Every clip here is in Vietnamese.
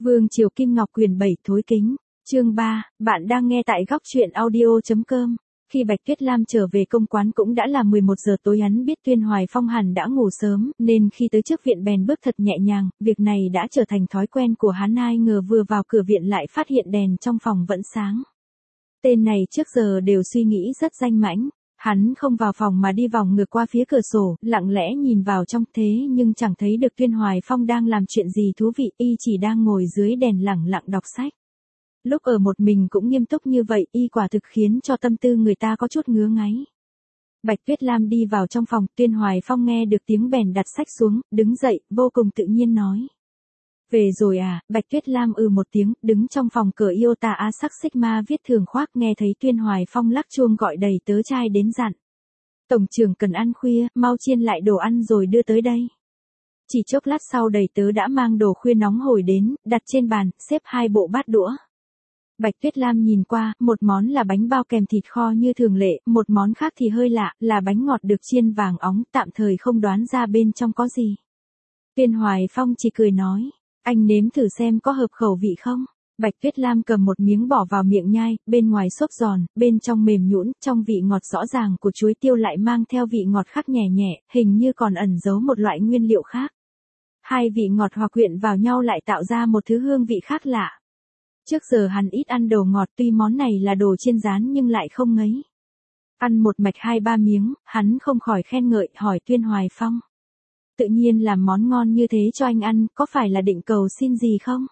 Vương Triều Kim Ngọc Quyền 7 Thối Kính, chương 3, bạn đang nghe tại góc truyện audio.com. Khi Bạch Tuyết Lam trở về công quán cũng đã là 11 giờ tối, hắn biết Tuyên Hoài Phong hẳn đã ngủ sớm, nên khi tới trước viện bèn bước thật nhẹ nhàng, việc này đã trở thành thói quen của hắn. Ai ngờ vừa vào cửa viện lại phát hiện đèn trong phòng vẫn sáng. Tên này trước giờ đều suy nghĩ rất danh mãnh. Hắn không vào phòng mà đi vòng ngược qua phía cửa sổ, lặng lẽ nhìn vào trong, thế nhưng chẳng thấy được Tuyên Hoài Phong đang làm chuyện gì thú vị, y chỉ đang ngồi dưới đèn lẳng lặng đọc sách. Lúc ở một mình cũng nghiêm túc như vậy, y quả thực khiến cho tâm tư người ta có chút ngứa ngáy. Bạch Tuyết Lam đi vào trong phòng, Tuyên Hoài Phong nghe được tiếng bèn đặt sách xuống, đứng dậy, vô cùng tự nhiên nói. Về rồi à? Bạch Tuyết Lam một tiếng, đứng trong phòng cửa Iota A sắc Sigma viết thường khoác, nghe thấy Tuyên Hoài Phong lắc chuông gọi đầy tớ trai đến dặn. Tổng trưởng cần ăn khuya, mau chiên lại đồ ăn rồi đưa tới đây. Chỉ chốc lát sau đầy tớ đã mang đồ khuya nóng hổi đến, đặt trên bàn, xếp 2 bộ bát đũa. Bạch Tuyết Lam nhìn qua, một món là bánh bao kèm thịt kho như thường lệ, một món khác thì hơi lạ, là bánh ngọt được chiên vàng óng, tạm thời không đoán ra bên trong có gì. Tuyên Hoài Phong chỉ cười nói. Anh nếm thử xem có hợp khẩu vị không? Bạch Tuyết Lam cầm một miếng bỏ vào miệng nhai, bên ngoài xốp giòn, bên trong mềm nhũn, trong vị ngọt rõ ràng của chuối tiêu lại mang theo vị ngọt khác nhẹ nhẹ, hình như còn ẩn giấu một loại nguyên liệu khác. Hai vị ngọt hòa quyện vào nhau lại tạo ra một thứ hương vị khác lạ. Trước giờ hắn ít ăn đồ ngọt, tuy món này là đồ chiên rán nhưng lại không ngấy. Ăn một mạch 2-3 miếng, hắn không khỏi khen ngợi, hỏi Tuyên Hoài Phong. Tự nhiên làm món ngon như thế cho anh ăn, có phải là định cầu xin gì không?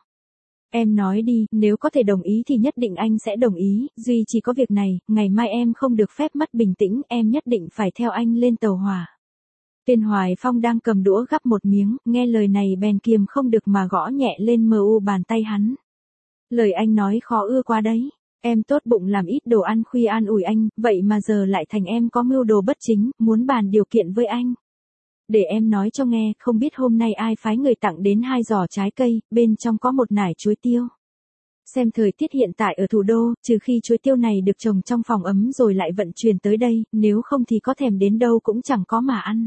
Em nói đi, nếu có thể đồng ý thì nhất định anh sẽ đồng ý, duy chỉ có việc này, ngày mai em không được phép mất bình tĩnh, em nhất định phải theo anh lên tàu hỏa. Tuyên Hoài Phong đang cầm đũa gắp một miếng, nghe lời này bèn kiềm không được mà gõ nhẹ lên bàn tay hắn. Lời anh nói khó ưa quá đấy, em tốt bụng làm ít đồ ăn khuya an ủi anh, vậy mà giờ lại thành em có mưu đồ bất chính, muốn bàn điều kiện với anh. Để em nói cho nghe, không biết hôm nay ai phái người tặng đến 2 giỏ trái cây, bên trong có một nải chuối tiêu. Xem thời tiết hiện tại ở thủ đô, trừ khi chuối tiêu này được trồng trong phòng ấm rồi lại vận chuyển tới đây, nếu không thì có thèm đến đâu cũng chẳng có mà ăn.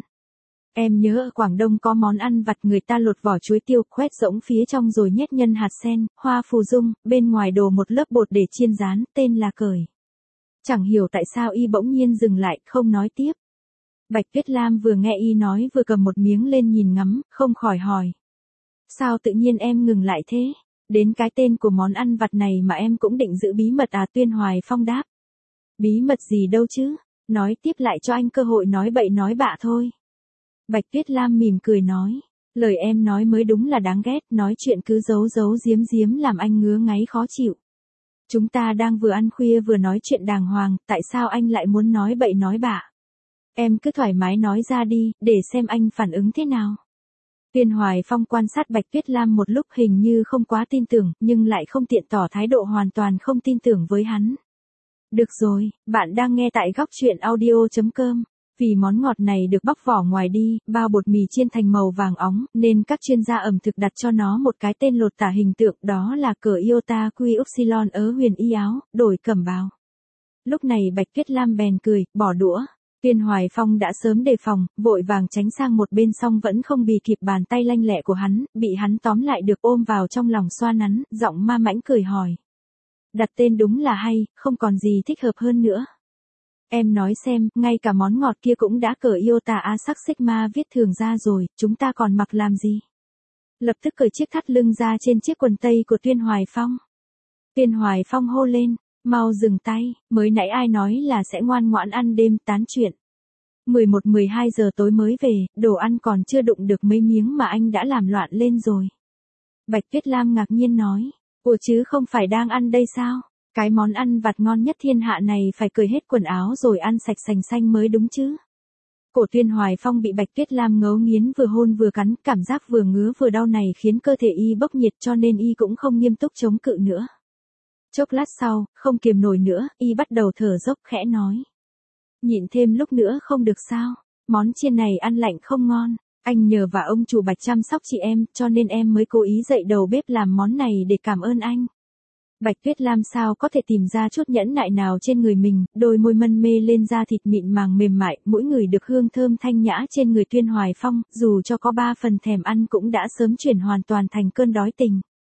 Em nhớ ở Quảng Đông có món ăn vặt người ta lột vỏ chuối tiêu, khoét rỗng phía trong rồi nhét nhân hạt sen, hoa phù dung, bên ngoài đổ một lớp bột để chiên rán, tên là cởi. Chẳng hiểu tại sao y bỗng nhiên dừng lại, không nói tiếp. Bạch Tuyết Lam vừa nghe y nói vừa cầm một miếng lên nhìn ngắm, không khỏi hỏi. Sao tự nhiên em ngừng lại thế? Đến cái tên của món ăn vặt này mà em cũng định giữ bí mật à? Tuyên Hoài Phong đáp. Bí mật gì đâu chứ, nói tiếp lại cho anh cơ hội nói bậy nói bạ thôi. Bạch Tuyết Lam mỉm cười nói. Lời em nói mới đúng là đáng ghét, nói chuyện cứ giấu giấu giếm giếm làm anh ngứa ngáy khó chịu. Chúng ta đang vừa ăn khuya vừa nói chuyện đàng hoàng, tại sao anh lại muốn nói bậy nói bạ? Em cứ thoải mái nói ra đi, để xem anh phản ứng thế nào. Tuyên Hoài Phong quan sát Bạch Tuyết Lam một lúc, hình như không quá tin tưởng, nhưng lại không tiện tỏ thái độ hoàn toàn không tin tưởng với hắn. Được rồi, bạn đang nghe tại góc truyện audio.com. Vì món ngọt này được bóc vỏ ngoài đi, bao bột mì chiên thành màu vàng óng, nên các chuyên gia ẩm thực đặt cho nó một cái tên lột tả hình tượng, đó là cờ Iota Quy Upsilon ớ huyền y áo, đổi cẩm bào. Lúc này Bạch Tuyết Lam bèn cười, bỏ đũa. Tuyên Hoài Phong đã sớm đề phòng, vội vàng tránh sang một bên, xong vẫn không bì kịp bàn tay lanh lẹ của hắn, bị hắn tóm lại được ôm vào trong lòng xoa nắn, giọng ma mãnh cười hỏi. Đặt tên đúng là hay, không còn gì thích hợp hơn nữa. Em nói xem, ngay cả món ngọt kia cũng đã cởi Iota A sắc Sigma viết thường ra rồi, chúng ta còn mặc làm gì? Lập tức cởi chiếc thắt lưng ra trên chiếc quần tây của Tuyên Hoài Phong. Tuyên Hoài Phong hô lên. Mau dừng tay, mới nãy ai nói là sẽ ngoan ngoãn ăn đêm tán chuyện. 11-12 giờ tối mới về, đồ ăn còn chưa đụng được mấy miếng mà anh đã làm loạn lên rồi. Bạch Tuyết Lam ngạc nhiên nói, ủa chứ không phải đang ăn đây sao? Cái món ăn vặt ngon nhất thiên hạ này phải cởi hết quần áo rồi ăn sạch sành xanh mới đúng chứ. Cổ Tuyên Hoài Phong bị Bạch Tuyết Lam ngấu nghiến vừa hôn vừa cắn, cảm giác vừa ngứa vừa đau này khiến cơ thể y bốc nhiệt, cho nên y cũng không nghiêm túc chống cự nữa. Chốc lát sau, không kiềm nổi nữa, y bắt đầu thở dốc khẽ nói. Nhịn thêm lúc nữa không được sao, món chiên này ăn lạnh không ngon, anh nhờ và ông chủ Bạch chăm sóc chị em, cho nên em mới cố ý dậy đầu bếp làm món này để cảm ơn anh. Bạch Tuyết Lam sao có thể tìm ra chút nhẫn nại nào trên người mình, đôi môi mân mê lên da thịt mịn màng mềm mại, mỗi người được hương thơm thanh nhã trên người Tuyên Hoài Phong, dù cho có 3 phần thèm ăn cũng đã sớm chuyển hoàn toàn thành cơn đói tình.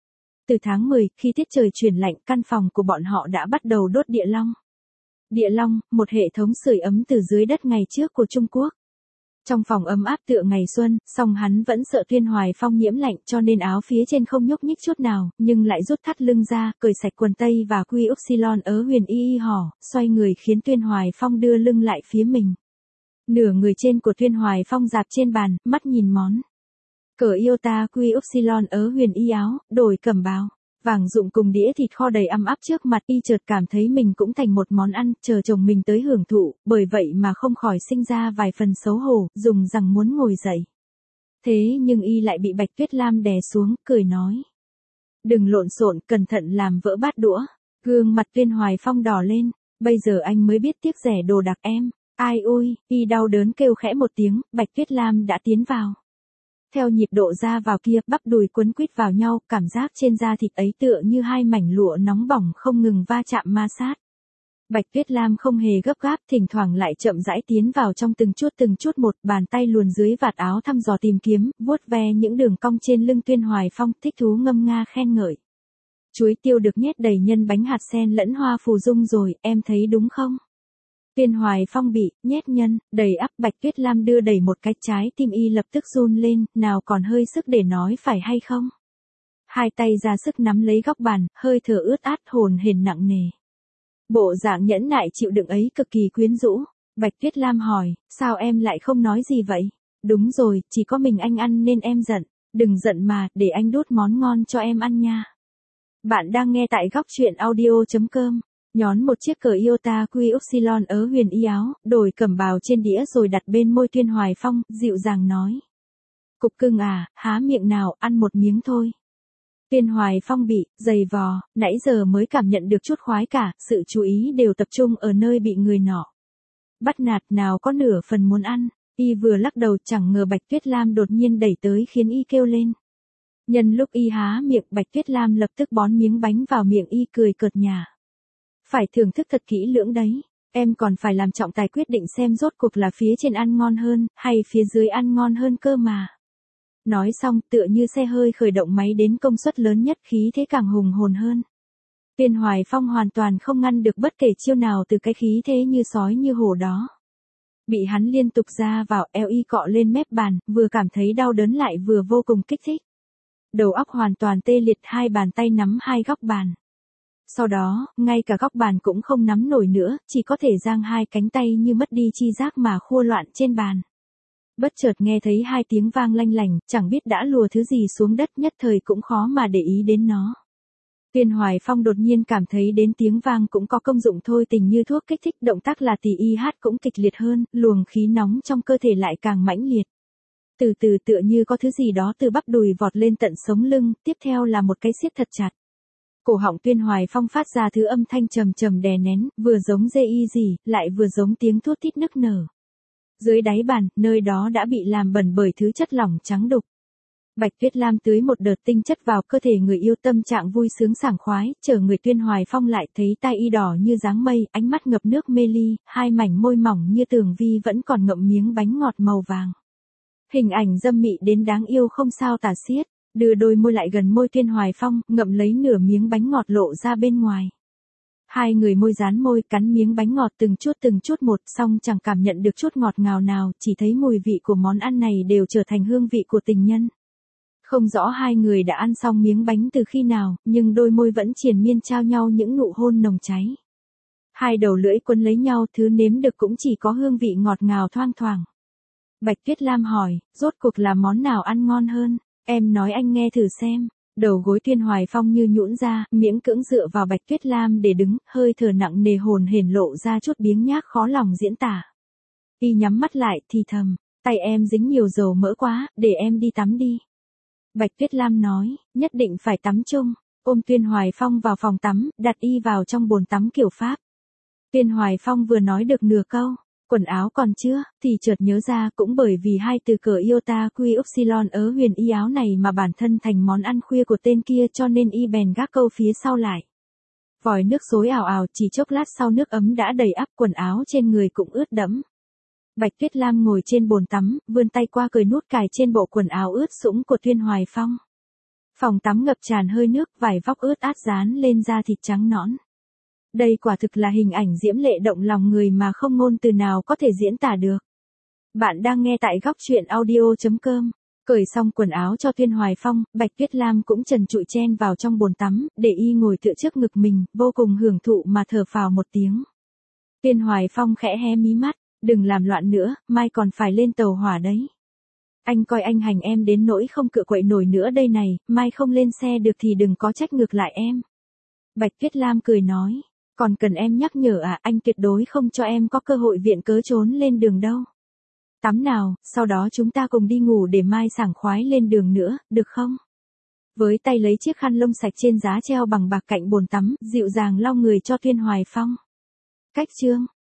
Từ tháng 10, khi tiết trời chuyển lạnh, căn phòng của bọn họ đã bắt đầu đốt địa long. Địa long, một hệ thống sưởi ấm từ dưới đất ngày trước của Trung Quốc. Trong phòng ấm áp tựa ngày xuân, song hắn vẫn sợ Tuyên Hoài Phong nhiễm lạnh cho nên áo phía trên không nhúc nhích chút nào, nhưng lại rút thắt lưng ra, cởi sạch quần tây và quy upsilon ớ huyền y hỏ, xoay người khiến Tuyên Hoài Phong đưa lưng lại phía mình. Nửa người trên của Tuyên Hoài Phong dạp trên bàn, mắt nhìn món. Cởi Iota quy upsilon ớ huyền y áo, đổi cẩm bào. Vàng dụng cùng đĩa thịt kho đầy ăm áp trước mặt y chợt cảm thấy mình cũng thành một món ăn, chờ chồng mình tới hưởng thụ, bởi vậy mà không khỏi sinh ra vài phần xấu hổ, dùng rằng muốn ngồi dậy. Thế nhưng y lại bị Bạch Tuyết Lam đè xuống, cười nói. Đừng lộn xộn, cẩn thận làm vỡ bát đũa. Gương mặt Tuyên Hoài Phong đỏ lên, bây giờ anh mới biết tiếc rẻ đồ đạc em. Ai ôi, y đau đớn kêu khẽ một tiếng, Bạch Tuyết Lam đã tiến vào. Theo nhịp độ ra vào kia, bắp đùi quấn quýt vào nhau, cảm giác trên da thịt ấy tựa như hai mảnh lụa nóng bỏng không ngừng va chạm ma sát. Bạch Tuyết Lam không hề gấp gáp, thỉnh thoảng lại chậm rãi tiến vào trong từng chút một, bàn tay luồn dưới vạt áo thăm dò tìm kiếm, vuốt ve những đường cong trên lưng Tuyên Hoài Phong, thích thú ngâm nga khen ngợi. Chuối tiêu được nhét đầy nhân bánh hạt sen lẫn hoa phù dung rồi, em thấy đúng không? Tuyên Hoài Phong bị nhét nhân, đầy ắp. Bạch Tuyết Lam đưa đẩy một cái, trái tim y lập tức run lên, nào còn hơi sức để nói phải hay không. Hai tay ra sức nắm lấy góc bàn, hơi thở ướt át hồn hển nặng nề. Bộ dạng nhẫn nại chịu đựng ấy cực kỳ quyến rũ. Bạch Tuyết Lam hỏi, sao em lại không nói gì vậy? Đúng rồi, chỉ có mình anh ăn nên em giận. Đừng giận mà, để anh đút món ngon cho em ăn nha. Bạn đang nghe tại góc truyện audio.com. Nhón một chiếc cờ Iota quy upsilon ớ huyền y áo, đổi cẩm bào trên đĩa rồi đặt bên môi Tuyên Hoài Phong, dịu dàng nói. Cục cưng à, há miệng nào, ăn một miếng thôi. Tuyên Hoài Phong bị dày vò, nãy giờ mới cảm nhận được chút khoái cả, sự chú ý đều tập trung ở nơi bị người nọ bắt nạt, nào có nửa phần muốn ăn. Y vừa lắc đầu, chẳng ngờ Bạch Tuyết Lam đột nhiên đẩy tới khiến y kêu lên. Nhân lúc y há miệng, Bạch Tuyết Lam lập tức bón miếng bánh vào miệng y, cười cợt nhả. Phải thưởng thức thật kỹ lưỡng đấy, em còn phải làm trọng tài quyết định xem rốt cuộc là phía trên ăn ngon hơn, hay phía dưới ăn ngon hơn cơ mà. Nói xong, tựa như xe hơi khởi động máy đến công suất lớn nhất, khí thế càng hùng hồn hơn. Tuyên Hoài Phong hoàn toàn không ngăn được bất kể chiêu nào từ cái khí thế như sói như hổ đó. Bị hắn liên tục ra vào, eo y cọ lên mép bàn, vừa cảm thấy đau đớn lại vừa vô cùng kích thích. Đầu óc hoàn toàn tê liệt, hai bàn tay nắm hai góc bàn. Sau đó, ngay cả góc bàn cũng không nắm nổi nữa, chỉ có thể giang hai cánh tay như mất đi chi giác mà khua loạn trên bàn. Bất chợt nghe thấy hai tiếng vang lanh lành, chẳng biết đã lùa thứ gì xuống đất, nhất thời cũng khó mà để ý đến nó. Tuyên Hoài Phong đột nhiên cảm thấy đến tiếng vang cũng có công dụng thôi tình như thuốc kích thích, động tác là tỉ y hát cũng kịch liệt hơn, luồng khí nóng trong cơ thể lại càng mãnh liệt. Từ từ tựa như có thứ gì đó từ bắp đùi vọt lên tận sống lưng, tiếp theo là một cái siết thật chặt. Cổ họng Tuyên Hoài Phong phát ra thứ âm thanh trầm trầm đè nén, vừa giống dê y gì, lại vừa giống tiếng thút thít nức nở. Dưới đáy bàn, nơi đó đã bị làm bẩn bởi thứ chất lỏng trắng đục. Bạch Tuyết Lam tưới một đợt tinh chất vào cơ thể người yêu, tâm trạng vui sướng sảng khoái, chờ người Tuyên Hoài Phong lại thấy tai y đỏ như dáng mây, ánh mắt ngập nước mê ly, hai mảnh môi mỏng như tường vi vẫn còn ngậm miếng bánh ngọt màu vàng. Hình ảnh dâm mị đến đáng yêu không sao tả xiết, đưa đôi môi lại gần môi Tuyên Hoài Phong, ngậm lấy nửa miếng bánh ngọt lộ ra bên ngoài. Hai người môi dán môi, cắn miếng bánh ngọt từng chút một, xong chẳng cảm nhận được chút ngọt ngào nào, chỉ thấy mùi vị của món ăn này đều trở thành hương vị của tình nhân. Không rõ hai người đã ăn xong miếng bánh từ khi nào, nhưng đôi môi vẫn triền miên trao nhau những nụ hôn nồng cháy. Hai đầu lưỡi quấn lấy nhau, thứ nếm được cũng chỉ có hương vị ngọt ngào thoang thoảng. Bạch Tuyết Lam hỏi, rốt cuộc là món nào ăn ngon hơn, em nói anh nghe thử xem. Đầu gối Tuyên Hoài Phong như nhũn ra, miễn cưỡng dựa vào Bạch Tuyết Lam để đứng, hơi thở nặng nề hồn hển lộ ra chút biếng nhác khó lòng diễn tả. Y nhắm mắt lại thì thầm, tay em dính nhiều dầu mỡ quá, để em đi tắm đi. Bạch Tuyết Lam nói, nhất định phải tắm chung, ôm Tuyên Hoài Phong vào phòng tắm, đặt y vào trong bồn tắm kiểu Pháp. Tuyên Hoài Phong vừa nói được nửa câu, quần áo còn chưa, thì chợt nhớ ra cũng bởi vì hai từ cờ Iota quy upsilon ớ huyền y áo này mà bản thân thành món ăn khuya của tên kia, cho nên y bèn gác câu phía sau lại. Vòi nước xối ào ào, chỉ chốc lát sau nước ấm đã đầy ắp, quần áo trên người cũng ướt đẫm. Bạch Tuyết Lam ngồi trên bồn tắm, vươn tay qua cởi nút cài trên bộ quần áo ướt sũng của Tuyên Hoài Phong. Phòng tắm ngập tràn hơi nước, vải vóc ướt át dán lên da thịt trắng nõn. Đây quả thực là hình ảnh diễm lệ động lòng người mà không ngôn từ nào có thể diễn tả được. Bạn đang nghe tại góc truyện audio.com. Cởi xong quần áo cho Tuyên Hoài Phong, Bạch Tuyết Lam cũng trần trụi chen vào trong bồn tắm, để y ngồi tựa trước ngực mình, vô cùng hưởng thụ mà thở phào một tiếng. Tuyên Hoài Phong khẽ hé mí mắt, đừng làm loạn nữa, mai còn phải lên tàu hỏa đấy. Anh coi anh hành em đến nỗi không cựa quậy nổi nữa đây này, mai không lên xe được thì đừng có trách ngược lại em. Bạch Tuyết Lam cười nói, còn cần em nhắc nhở à, anh tuyệt đối không cho em có cơ hội viện cớ trốn lên đường đâu. Tắm nào, sau đó chúng ta cùng đi ngủ để mai sảng khoái lên đường nữa, được không? Với tay lấy chiếc khăn lông sạch trên giá treo bằng bạc cạnh bồn tắm, dịu dàng lau người cho Tuyên Hoài Phong. Cách chương